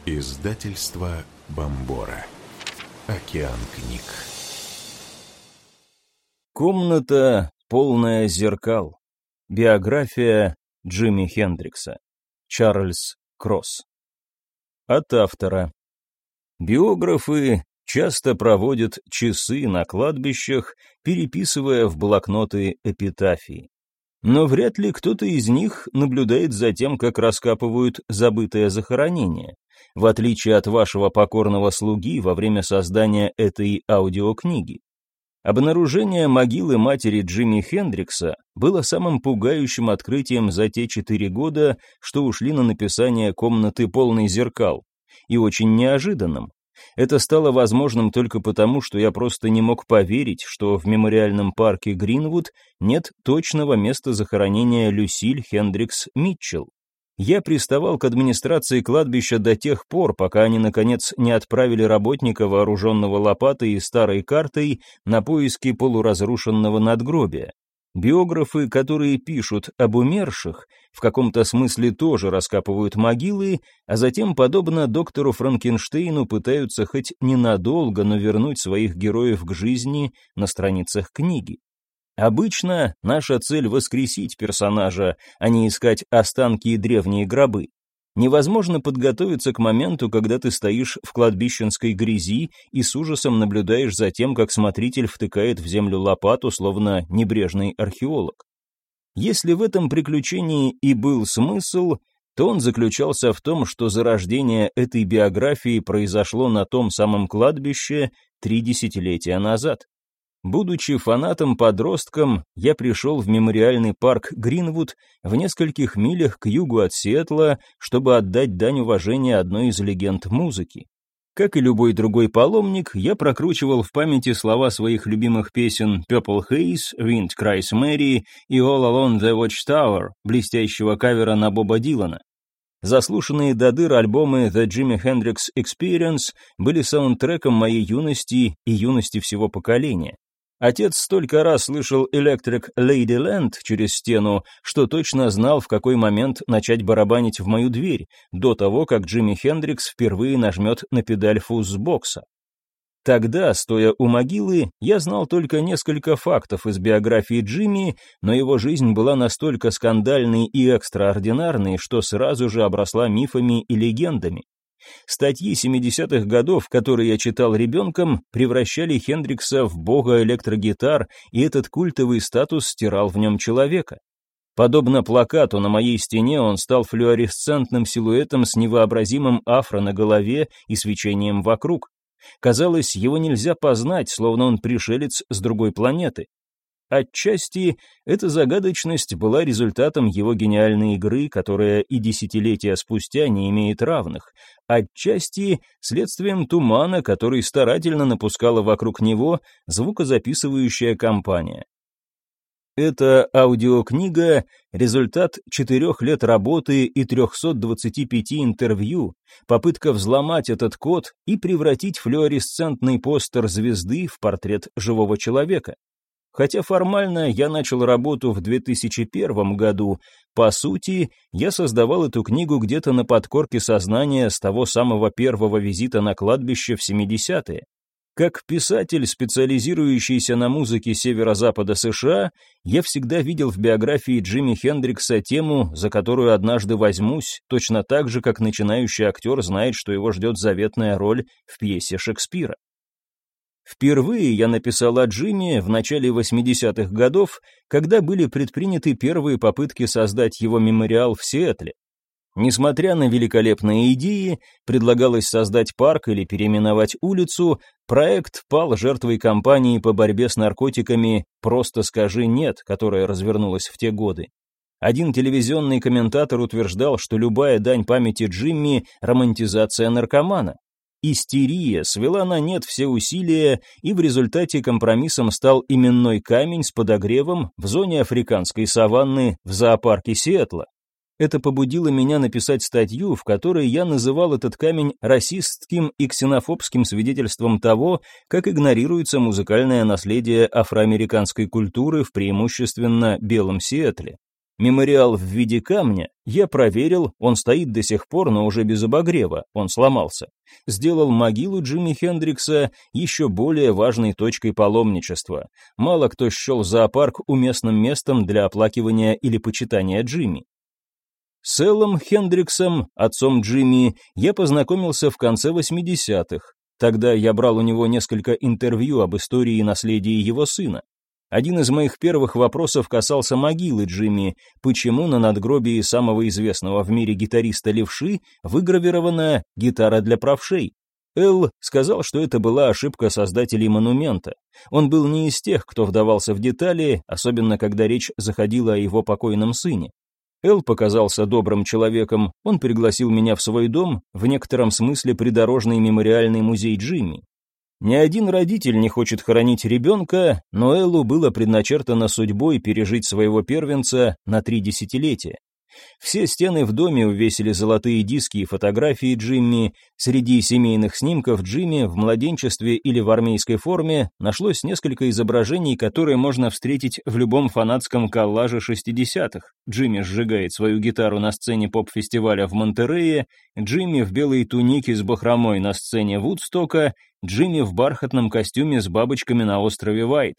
Издательство Бомбора. Океан книг. Комната, полная зеркал. Биография Джимми Хендрикса. Чарльз Кросс. От автора. Биографы часто проводят часы на кладбищах, переписывая в блокноты эпитафии. Но вряд ли кто-то из них наблюдает за тем, как раскапывают забытое захоронение. В отличие от вашего покорного слуги во время создания этой аудиокниги. Обнаружение могилы матери Джимми Хендрикса было самым пугающим открытием за те 4 года, что ушли на написание комнаты полной зеркал, и очень неожиданным. Это стало возможным только потому, что я просто не мог поверить, что в мемориальном парке Гринвуд нет точного места захоронения Люсиль Хендрикс Митчелл. Я приставал к администрации кладбища до тех пор, пока они, наконец, не отправили работника, вооруженного лопатой и старой картой, на поиски полуразрушенного надгробия. Биографы, которые пишут об умерших, в каком-то смысле тоже раскапывают могилы, а затем, подобно доктору Франкенштейну, пытаются хоть ненадолго, но вернуть своих героев к жизни на страницах книги. Обычно наша цель — воскресить персонажа, а не искать останки и древние гробы. Невозможно подготовиться к моменту, когда ты стоишь в кладбищенской грязи и с ужасом наблюдаешь за тем, как смотритель втыкает в землю лопату, словно небрежный археолог. Если в этом приключении и был смысл, то он заключался в том, что зарождение этой биографии произошло на том самом кладбище 3 десятилетия назад. Будучи фанатом-подростком, я пришел в мемориальный парк Гринвуд в нескольких милях к югу от Сиэтла, чтобы отдать дань уважения одной из легенд музыки. Как и любой другой паломник, я прокручивал в памяти слова своих любимых песен Purple Haze, Wind Cries Mary и All Along the Watchtower, блестящего кавера на Боба Дилана. Заслушанные до дыр альбомы The Jimi Hendrix Experience были саундтреком моей юности и юности всего поколения. Отец столько раз слышал Electric Ladyland через стену, что точно знал, в какой момент начать барабанить в мою дверь, до того, как Джимми Хендрикс впервые нажмет на педаль фузбокса. Тогда, стоя у могилы, я знал только несколько фактов из биографии Джимми, но его жизнь была настолько скандальной и экстраординарной, что сразу же обросла мифами и легендами. Статьи 70-х годов, которые я читал ребенком, превращали Хендрикса в бога электрогитар, и этот культовый статус стирал в нем человека. Подобно плакату на моей стене, он стал флуоресцентным силуэтом с невообразимым афро на голове и свечением вокруг. Казалось, его нельзя познать, словно он пришелец с другой планеты. Отчасти эта загадочность была результатом его гениальной игры, которая и десятилетия спустя не имеет равных, отчасти следствием тумана, который старательно напускала вокруг него звукозаписывающая компания. Эта аудиокнига — результат 4 лет работы и 325 интервью, попытка взломать этот код и превратить флуоресцентный постер звезды в портрет живого человека. Хотя формально я начал работу в 2001 году, по сути, я создавал эту книгу где-то на подкорке сознания с того самого первого визита на кладбище в 70-е. Как писатель, специализирующийся на музыке северо-запада США, я всегда видел в биографии Джимми Хендрикса тему, за которую однажды возьмусь, точно так же, как начинающий актер знает, что его ждет заветная роль в пьесе Шекспира. Впервые я написал о Джимми в начале 80-х годов, когда были предприняты первые попытки создать его мемориал в Сиэтле. Несмотря на великолепные идеи, предлагалось создать парк или переименовать улицу, проект пал жертвой кампании по борьбе с наркотиками «Просто скажи нет», которая развернулась в те годы. Один телевизионный комментатор утверждал, что любая дань памяти Джимми – романтизация наркомана. Истерия свела на нет все усилия, и в результате компромиссом стал именной камень с подогревом в зоне африканской саванны в зоопарке Сиэтла. Это побудило меня написать статью, в которой я называл этот камень расистским и ксенофобским свидетельством того, как игнорируется музыкальное наследие афроамериканской культуры в преимущественно белом Сиэтле. Мемориал в виде камня я проверил, он стоит до сих пор, но уже без обогрева, он сломался. Сделал могилу Джимми Хендрикса еще более важной точкой паломничества. Мало кто счел зоопарк уместным местом для оплакивания или почитания Джимми. С Эллом Хендриксом, отцом Джимми, я познакомился в конце 80-х. Тогда я брал у него несколько интервью об истории и наследии его сына. Один из моих первых вопросов касался могилы Джимми, почему на надгробии самого известного в мире гитариста левши выгравирована гитара для правшей. Эл сказал, что это была ошибка создателей монумента. Он был не из тех, кто вдавался в детали, особенно когда речь заходила о его покойном сыне. Эл показался добрым человеком, он пригласил меня в свой дом, в некотором смысле придорожный мемориальный музей Джимми. Ни один родитель не хочет хоронить ребенка, но Эллу было предначертано судьбой пережить своего первенца на 3 десятилетия. Все стены в доме увесили золотые диски и фотографии Джимми. Среди семейных снимков Джимми в младенчестве или в армейской форме нашлось несколько изображений, которые можно встретить в любом фанатском коллаже 60-х. Джимми сжигает свою гитару на сцене поп-фестиваля в Монтерее, Джимми в белой тунике с бахромой на сцене Вудстока, Джимми в бархатном костюме с бабочками на острове Вайт.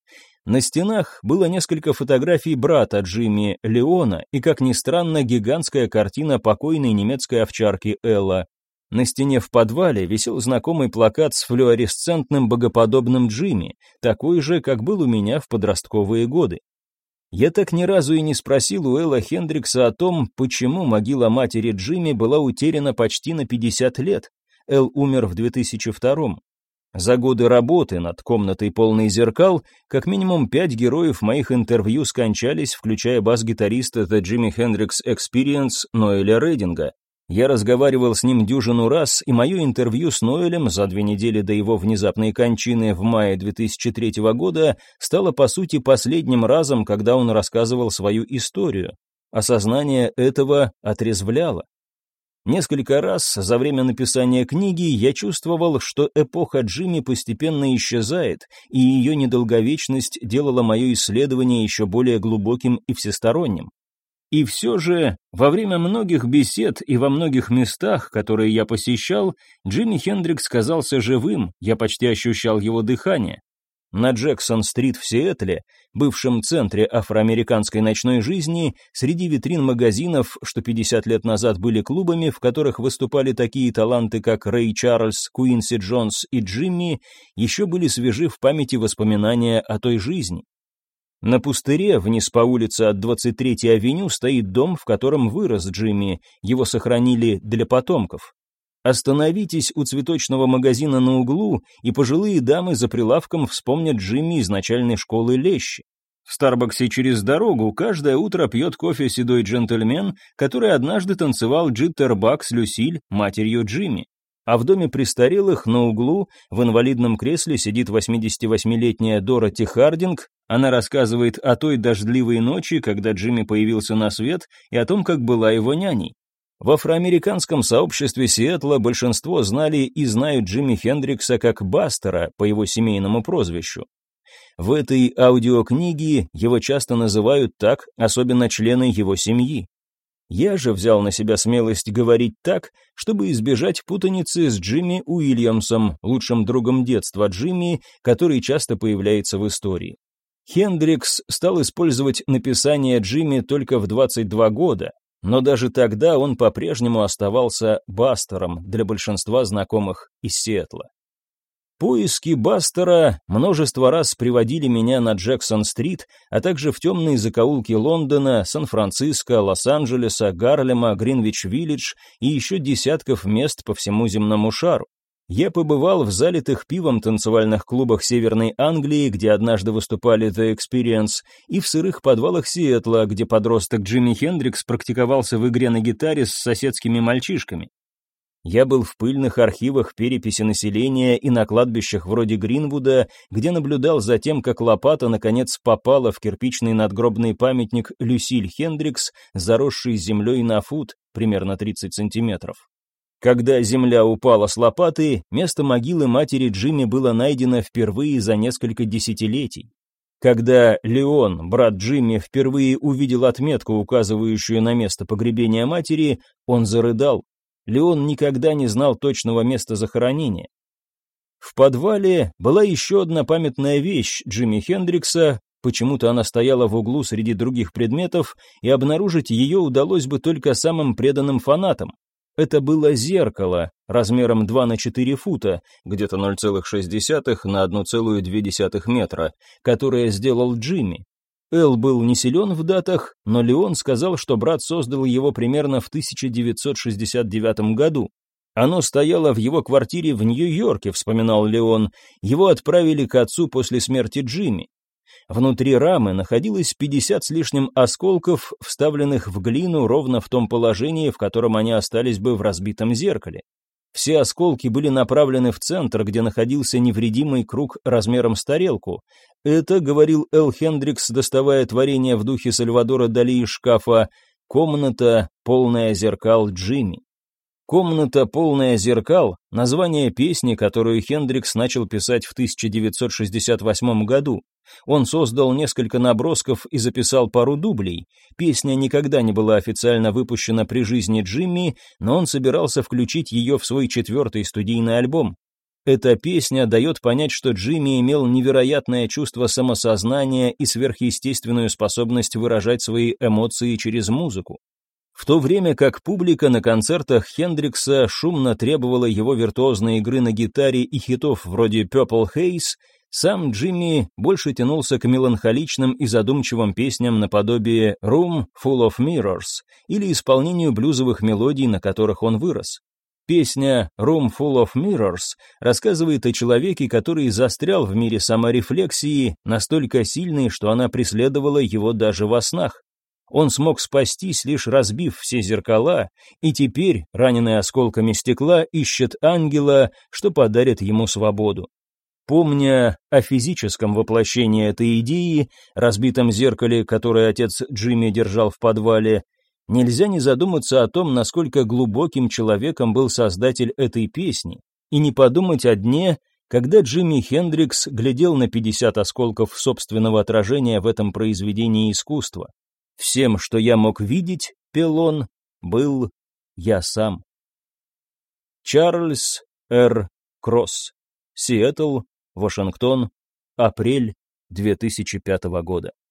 На стенах было несколько фотографий брата Джимми, Леона, и, как ни странно, гигантская картина покойной немецкой овчарки Элла. На стене в подвале висел знакомый плакат с флуоресцентным богоподобным Джимми, такой же, как был у меня в подростковые годы. Я так ни разу и не спросил у Элла Хендрикса о том, почему могила матери Джимми была утеряна почти на 50 лет. Эл умер в 2002-м. За годы работы над комнатой полной зеркал, как минимум 5 героев моих интервью скончались, включая бас-гитариста The Jimi Hendrix Experience Ноэля Рединга. Я разговаривал с ним дюжину раз, и мое интервью с Ноэлем за 2 недели до его внезапной кончины в мае 2003 года стало, по сути, последним разом, когда он рассказывал свою историю. Осознание этого отрезвляло. Несколько раз за время написания книги я чувствовал, что эпоха Джимми постепенно исчезает, и ее недолговечность делала мое исследование еще более глубоким и всесторонним. И все же, во время многих бесед и во многих местах, которые я посещал, Джимми Хендрикс казался живым, я почти ощущал его дыхание. На Джексон-стрит в Сиэтле, бывшем центре афроамериканской ночной жизни, среди витрин магазинов, что 50 лет назад были клубами, в которых выступали такие таланты, как Рэй Чарльз, Куинси Джонс и Джимми, еще были свежи в памяти воспоминания о той жизни. На пустыре, вниз по улице от 23-й авеню, стоит дом, в котором вырос Джимми, его сохранили для потомков. Остановитесь у цветочного магазина на углу, и пожилые дамы за прилавком вспомнят Джимми из начальной школы Лещи. В Старбаксе через дорогу каждое утро пьет кофе седой джентльмен, который однажды танцевал джиттербак с Люсиль, матерью Джимми. А в доме престарелых на углу в инвалидном кресле сидит 88-летняя Дороти Хардинг. Она рассказывает о той дождливой ночи, когда Джимми появился на свет, и о том, как была его няней. В афроамериканском сообществе Сиэтла большинство знали и знают Джимми Хендрикса как Бастера по его семейному прозвищу. В этой аудиокниге его часто называют так, особенно члены его семьи. Я же взял на себя смелость говорить так, чтобы избежать путаницы с Джимми Уильямсом, лучшим другом детства Джимми, который часто появляется в истории. Хендрикс стал использовать написание Джимми только в 22 года, но даже тогда он по-прежнему оставался Бастером для большинства знакомых из Сиэтла. Поиски Бастера множество раз приводили меня на Джексон-стрит, а также в темные закоулки Лондона, Сан-Франциско, Лос-Анджелеса, Гарлема, Гринвич-Виллидж и еще десятков мест по всему земному шару. Я побывал в залитых пивом танцевальных клубах Северной Англии, где однажды выступали The Experience, и в сырых подвалах Сиэтла, где подросток Джимми Хендрикс практиковался в игре на гитаре с соседскими мальчишками. Я был в пыльных архивах переписи населения и на кладбищах вроде Гринвуда, где наблюдал за тем, как лопата наконец попала в кирпичный надгробный памятник Люсиль Хендрикс, заросший землей на фут, примерно 30 сантиметров. Когда земля упала с лопаты, место могилы матери Джимми было найдено впервые за несколько десятилетий. Когда Леон, брат Джимми, впервые увидел отметку, указывающую на место погребения матери, он зарыдал. Леон никогда не знал точного места захоронения. В подвале была еще одна памятная вещь Джимми Хендрикса, почему-то она стояла в углу среди других предметов, и обнаружить ее удалось бы только самым преданным фанатам. Это было зеркало размером 2 на 4 фута, где-то 0,6 на 1,2 метра, которое сделал Джимми. Эл был не силен в датах, но Леон сказал, что брат создал его примерно в 1969 году. Оно стояло в его квартире в Нью-Йорке, вспоминал Леон. Его отправили к отцу после смерти Джимми. Внутри рамы находилось 50 с лишним осколков, вставленных в глину ровно в том положении, в котором они остались бы в разбитом зеркале. Все осколки были направлены в центр, где находился невредимый круг размером с тарелку. Это, говорил Эл Хендрикс, доставая творение в духе Сальвадора Дали из шкафа, комната, полная зеркал Джимми. «Комната, полная зеркал» — название песни, которую Хендрикс начал писать в 1968 году. Он создал несколько набросков и записал пару дублей. Песня никогда не была официально выпущена при жизни Джимми, но он собирался включить ее в свой 4-й студийный альбом. Эта песня дает понять, что Джимми имел невероятное чувство самосознания и сверхъестественную способность выражать свои эмоции через музыку. В то время как публика на концертах Хендрикса шумно требовала его виртуозной игры на гитаре и хитов вроде Purple Haze, сам Джимми больше тянулся к меланхоличным и задумчивым песням наподобие Room Full of Mirrors или исполнению блюзовых мелодий, на которых он вырос. Песня Room Full of Mirrors рассказывает о человеке, который застрял в мире саморефлексии, настолько сильной, что она преследовала его даже во снах. Он смог спастись, лишь разбив все зеркала, и теперь, раненый осколками стекла, ищет ангела, что подарит ему свободу. Помня о физическом воплощении этой идеи, разбитом зеркале, которое отец Джимми держал в подвале, нельзя не задуматься о том, насколько глубоким человеком был создатель этой песни, и не подумать о дне, когда Джимми Хендрикс глядел на 50 осколков собственного отражения в этом произведении искусства. «Всем, что я мог видеть, — пел он, — был я сам». Чарльз Р. Кросс. Сиэтл, Вашингтон, апрель 2005 года.